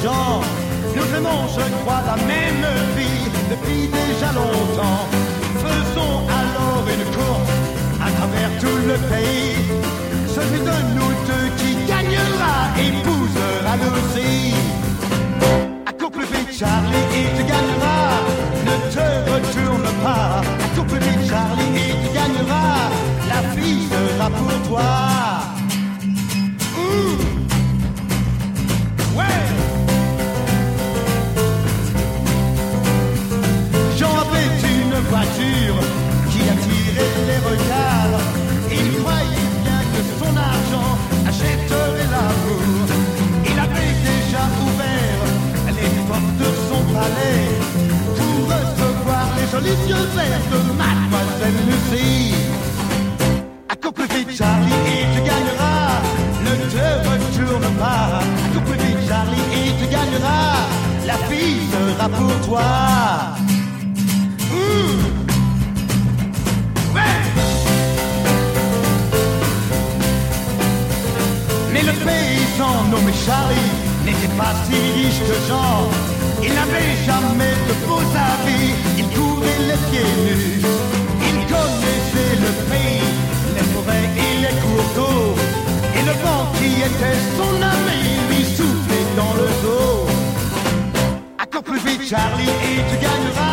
gens. Nous aimons, je crois, la même vie depuis déjà longtemps. Faisons alors une course à travers tout le pays. Celui de nous deux qui gagnera épousera Lucy. Accours plus vite, Charlie, et tu gagneras. Ne te retourne pas. Accours plus vite, Charlie, et tu gagneras. La fille sera pour toi. Ouais. Jean avait une voiture qui attirait les regards. Il croyait bien que son argent achèterait l'amour. Il avait déjà ouvert les portes de son palais pour recevoir les jolis yeux verts de Mademoiselle Lucy. Accours plus vite, Charlie, et tu gagneras. Ne te retourne pas. Accours plus vite, Charlie, et tu gagneras. La fille sera pour toi. Ouais. Mais le paysan nommé Charlie n'était pas si riche que Jean. Il n'avait jamais de beaux habits. Il courait les pieds nus. Il connaissait le pays, les forêts et les cours d'eau. Et le vent qui était son ami lui soufflait dans le dos. Accours plus vite, Charlie, et tu gagneras.